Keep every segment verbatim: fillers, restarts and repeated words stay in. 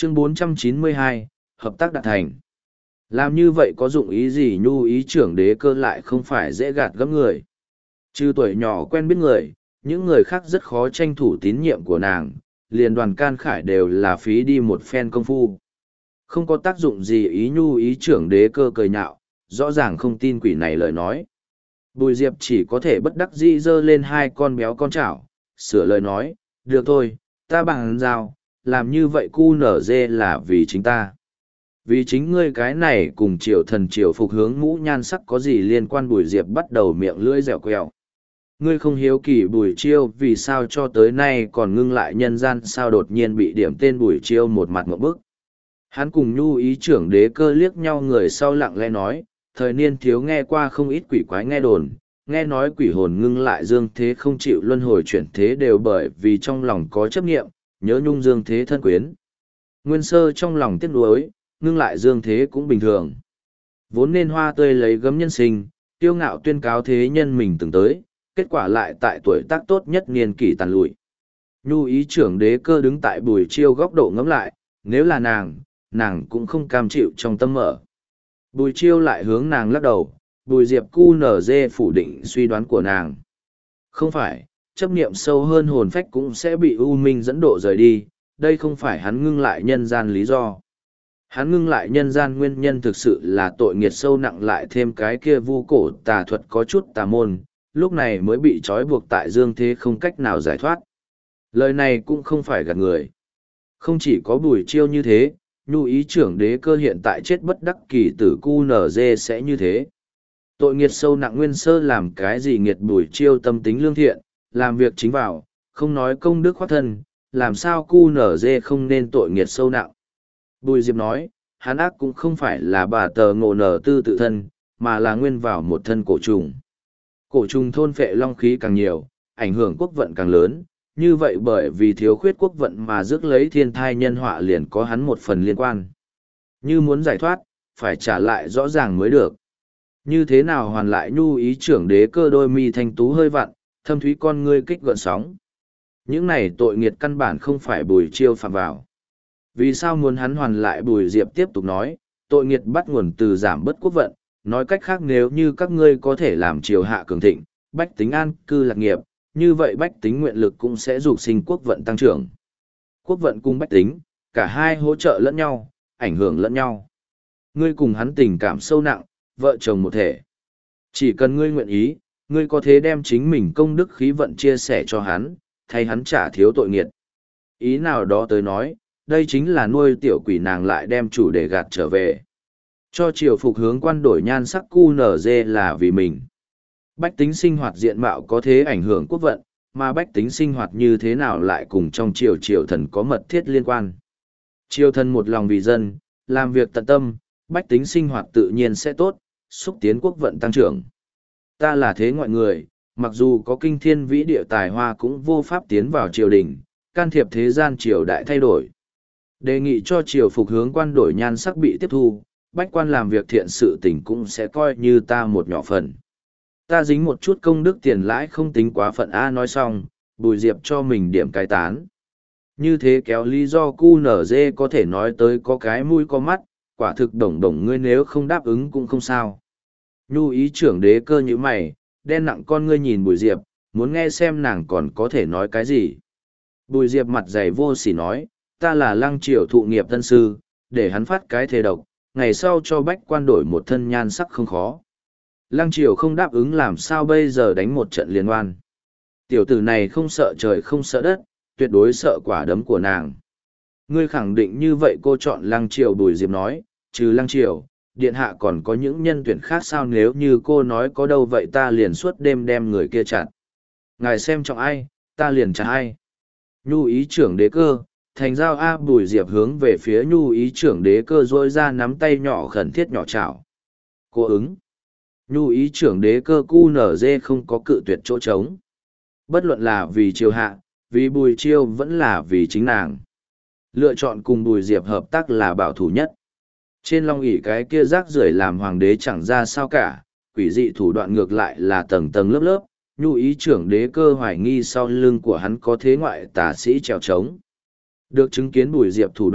Chương bốn trăm chín mươi hai, hợp tác đạt thành. Làm như vậy có dụng ý gì? Nhu ý trưởng đế cơ lại không phải dễ gạt gẫm người. Trừ tuổi nhỏ quen biết người, những người khác rất khó tranh thủ tín nhiệm của nàng, liền Đoàn Can Khải đều là phí đi một phen công phu. Không có tác dụng gì. Ý nhu ý trưởng đế cơ cười nhạo, rõ ràng không tin quỷ này lời nói. Bùi Diệp chỉ có thể bất đắc dĩ giơ lên hai con béo con chảo, sửa lời nói, được thôi, ta bằng giao, làm như vậy cu nở dê là vì chính ta. Vì chính ngươi cái này cùng triều thần triều phục hướng mũ nhan sắc có gì liên quan? Bùi Diệp bắt đầu miệng lưỡi dẻo quẹo. Ngươi không hiếu kỳ Bùi Chiêu vì sao cho tới nay còn ngưng lại nhân gian, sao đột nhiên bị điểm tên Bùi Chiêu một mặt ngộp bức. Hắn cùng nhu ý trưởng đế cơ liếc nhau, người sau lặng lẽ nói, thời niên thiếu nghe qua không ít quỷ quái nghe đồn, nghe nói quỷ hồn ngưng lại dương thế không chịu luân hồi chuyển thế đều bởi vì trong lòng có chấp nghiệm, nhớ nhung dương thế thân quyến. Nguyên sơ trong lòng tiếc nuối, ngưng lại dương thế cũng bình thường. Vốn nên hoa tươi lấy gấm nhân sinh, tiêu ngạo tuyên cáo thế nhân mình từng tới, kết quả lại tại tuổi tác tốt nhất niên kỷ tàn lụi. Nhu ý trưởng đế cơ đứng tại Bùi Chiêu góc độ ngẫm lại, nếu là nàng, nàng cũng không cam chịu trong tâm mở. Bùi Chiêu lại hướng nàng lắc đầu, Bùi Diệp cu nở dê phủ định suy đoán của nàng. Không phải, chấp niệm sâu hơn hồn phách cũng sẽ bị u minh dẫn độ rời đi, đây không phải hắn ngưng lại nhân gian lý do. Hắn ngưng lại nhân gian nguyên nhân thực sự là tội nghiệt sâu nặng, lại thêm cái kia vu cổ tà thuật có chút tà môn, lúc này mới bị trói buộc tại dương thế không cách nào giải thoát. Lời này cũng không phải gạt người. Không chỉ có Bùi Chiêu như thế, nhu ý trưởng đế cơ hiện tại chết bất đắc kỳ tử cu nở dê sẽ như thế. Tội nghiệt sâu nặng. Nguyên sơ làm cái gì nghiệt? Bùi Chiêu tâm tính lương thiện, làm việc chính vào, không nói công đức khoát thân, làm sao cu nở dê không nên tội nghiệt sâu nặng. Bùi Diệp nói, hắn ác cũng không phải là bà tờ ngộ nở tư tự thân, mà là nguyên vào một thân cổ trùng. Cổ trùng thôn phệ long khí càng nhiều, ảnh hưởng quốc vận càng lớn, như vậy bởi vì thiếu khuyết quốc vận mà rước lấy thiên thai nhân họa liền có hắn một phần liên quan. Như muốn giải thoát, phải trả lại rõ ràng mới được. Như thế nào hoàn lại? Nhu ý trưởng đế cơ đôi mi thanh tú hơi vặn, thâm thúy con ngươi kích gợn sóng. Những này tội nghiệt căn bản không phải Bùi Chiêu phạm vào. Vì sao muốn hắn hoàn lại? Bùi Diệp tiếp tục nói, tội nghiệt bắt nguồn từ giảm bất quốc vận, nói cách khác nếu như các ngươi có thể làm triều hạ cường thịnh, bách tính an cư lạc nghiệp, như vậy bách tính nguyện lực cũng sẽ dục sinh quốc vận tăng trưởng. Quốc vận cùng bách tính, cả hai hỗ trợ lẫn nhau, ảnh hưởng lẫn nhau. Ngươi cùng hắn tình cảm sâu nặng, vợ chồng một thể. Chỉ cần ngươi nguyện ý, ngươi có thể đem chính mình công đức khí vận chia sẻ cho hắn, thay hắn trả thiếu tội nghiệt. Ý nào đó tới nói, đây chính là nuôi tiểu quỷ, nàng lại đem chủ đề gạt trở về. Cho triều phục hướng quan đổi nhan sắc cu nở dê là vì mình. Bách tính sinh hoạt diện mạo có thế ảnh hưởng quốc vận, mà bách tính sinh hoạt như thế nào lại cùng trong triều triều thần có mật thiết liên quan. Triều thần một lòng vì dân, làm việc tận tâm, bách tính sinh hoạt tự nhiên sẽ tốt, xúc tiến quốc vận tăng trưởng. Ta là thế ngoại người, mặc dù có kinh thiên vĩ địa tài hoa cũng vô pháp tiến vào triều đình, can thiệp thế gian triều đại thay đổi. Đề nghị cho triều phục hướng quan đổi nhan sắc bị tiếp thu, bách quan làm việc thiện sự tình cũng sẽ coi như ta một nhỏ phần. Ta dính một chút công đức tiền lãi không tính quá phận. A nói xong, Bùi Diệp cho mình điểm cai tán. Như thế kéo lý do cu nở dê có thể nói tới có cái mũi có mắt, quả thực đồng đồng ngươi nếu không đáp ứng cũng không sao. Nhu ý trưởng đế cơ như mày, đen nặng con ngươi nhìn Bùi Diệp, muốn nghe xem nàng còn có thể nói cái gì. Bùi Diệp mặt dày vô sỉ nói, ta là Lăng Triều thụ nghiệp thân sư, để hắn phát cái thề độc, ngày sau cho bách quan đổi một thân nhan sắc không khó. Lăng Triều không đáp ứng làm sao bây giờ đánh một trận liên oan. Tiểu tử này không sợ trời không sợ đất, tuyệt đối sợ quả đấm của nàng. Ngươi khẳng định như vậy? Cô chọn Lăng Triều. Bùi Diệp nói, trừ Lăng Triều, điện hạ còn có những nhân tuyển khác sao? Nếu như cô nói có đâu vậy ta liền suốt đêm đem người kia chặt. Ngài xem trọng ai, ta liền chặt ai. Nhu ý trưởng đế cơ, thành giao A. Bùi Diệp hướng về phía nhu ý trưởng đế cơ rôi ra nắm tay nhỏ khẩn thiết nhỏ chảo. Cô ứng. Nhu ý trưởng đế cơ cu nở dê không có cự tuyệt chỗ trống. Bất luận là vì triều hạ, vì Bùi Chiêu vẫn là vì chính nàng. Lựa chọn cùng Bùi Diệp hợp tác là bảo thủ nhất. Trên long ỷ cái kia rác rưởi làm hoàng đế chẳng ra sao cả, quỷ dị thủ đoạn ngược lại là tầng tầng lớp lớp. Nhu ý trưởng đế cơ hoài nghi sau lưng của hắn có thế ngoại tà sĩ trèo trống. Được chứng kiến Bùi Diệp thủ đoạn,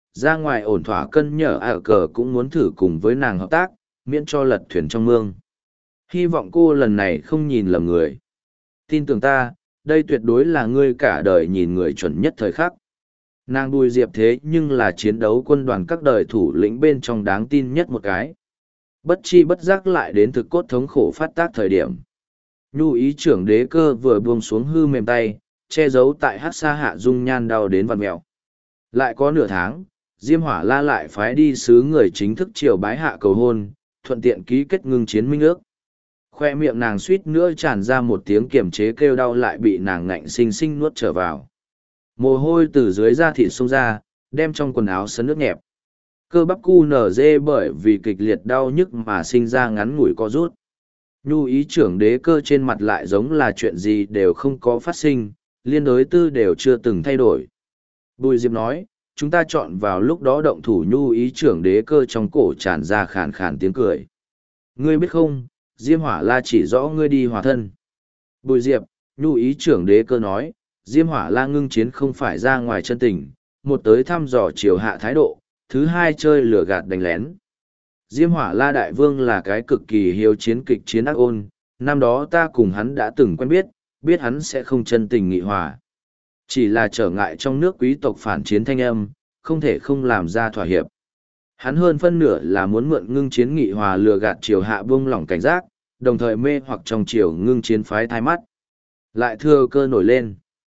ra ngoài ổn thỏa cân nhở ả cờ cũng muốn thử cùng với nàng hợp tác, miễn cho lật thuyền trong mương. Hy vọng cô lần này không nhìn lầm người. Tin tưởng ta, đây tuyệt đối là ngươi cả đời nhìn người chuẩn nhất thời khắc. Nàng Bùi Diệp thế nhưng là chiến đấu quân đoàn các đời thủ lĩnh bên trong đáng tin nhất một cái. Bất chi bất giác lại đến thực cốt thống khổ phát tác thời điểm. Nhu ý trưởng đế cơ vừa buông xuống hư mềm tay, che giấu tại hát xa hạ dung nhan đau đến vằn mẹo. Lại có nửa tháng, Diêm Hỏa La lại phái đi sứ người chính thức triều bái hạ cầu hôn, thuận tiện ký kết ngưng chiến minh ước. Khoe miệng nàng suýt nữa tràn ra một tiếng kiềm chế kêu đau lại bị nàng ngạnh xinh xinh nuốt trở vào. Mồ hôi từ dưới da thịt xông ra, đem trong quần áo sấn nước nhẹp. Cơ bắp cu nở dê bởi vì kịch liệt đau nhức mà sinh ra ngắn ngủi co rút. Nhu ý trưởng đế cơ trên mặt lại giống là chuyện gì đều không có phát sinh, liên đối tư đều chưa từng thay đổi. Bùi Diệp nói, chúng ta chọn vào lúc đó động thủ. Nhu ý trưởng đế cơ trong cổ tràn ra khàn khàn tiếng cười. Ngươi biết không, Diêm Hỏa La chỉ rõ ngươi đi hòa thân. Bùi Diệp, Nhu ý trưởng đế cơ nói, Diêm Hỏa La ngưng chiến không phải ra ngoài chân tình, một tới thăm dò triều hạ thái độ, thứ hai chơi lửa gạt đánh lén. Diêm Hỏa La đại vương là cái cực kỳ hiếu chiến kịch chiến ác ôn, năm đó ta cùng hắn đã từng quen biết, biết hắn sẽ không chân tình nghị hòa. Chỉ là trở ngại trong nước quý tộc phản chiến thanh âm, không thể không làm ra thỏa hiệp. Hắn hơn phân nửa là muốn mượn ngưng chiến nghị hòa lừa gạt triều hạ buông lỏng cảnh giác, đồng thời mê hoặc trong triều ngưng chiến phái thai mắt. Lại thừa cơ nổi lên.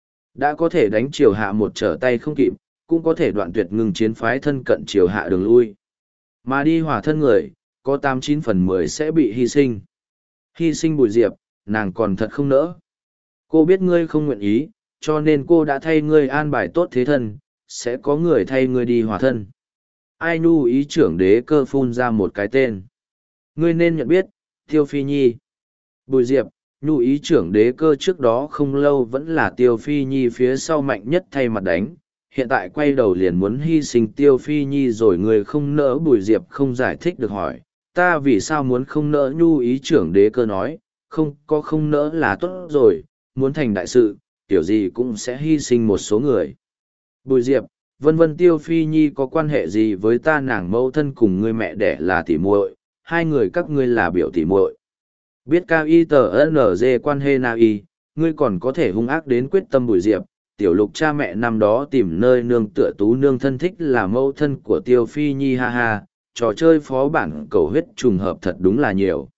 Đã có thể đánh triều hạ một trở tay không kịp, cũng có thể đoạn tuyệt ngưng chiến phái thân cận triều hạ đường lui. Mà đi hòa thân người, có tám chín phần mười sẽ bị hy sinh. Hy sinh Bùi Diệp, nàng còn thật không nỡ. Cô biết ngươi không nguyện ý, cho nên cô đã thay ngươi an bài tốt thế thân, sẽ có người thay ngươi đi hòa thân. Ai Nhu ý trưởng đế cơ phun ra một cái tên. Ngươi nên nhận biết, Tiêu Phi Nhi. Bùi Diệp, Nhu ý trưởng đế cơ trước đó không lâu vẫn là Tiêu Phi Nhi phía sau mạnh nhất thay mặt đánh. Hiện tại quay đầu liền muốn hy sinh Tiêu Phi Nhi rồi người không nỡ. Bùi Diệp không giải thích được hỏi, ta vì sao muốn không nỡ? Nhu ý trưởng đế cơ nói, không có không nỡ là tốt rồi, muốn thành đại sự, kiểu gì cũng sẽ hy sinh một số người. Bùi Diệp, vân vân Tiêu Phi Nhi có quan hệ gì với ta? Nàng mẫu thân cùng ngươi mẹ đẻ là tỉ muội, hai người các ngươi là biểu tỉ muội. Biết cao y tờ ng quan hệ na y, ngươi còn có thể hung ác đến quyết tâm. Bùi Diệp, tiểu lục cha mẹ năm đó tìm nơi nương tựa tú nương thân thích là mẫu thân của Tiêu Phi Nhi, ha ha, trò chơi phó bản cầu huyết trùng hợp thật đúng là nhiều.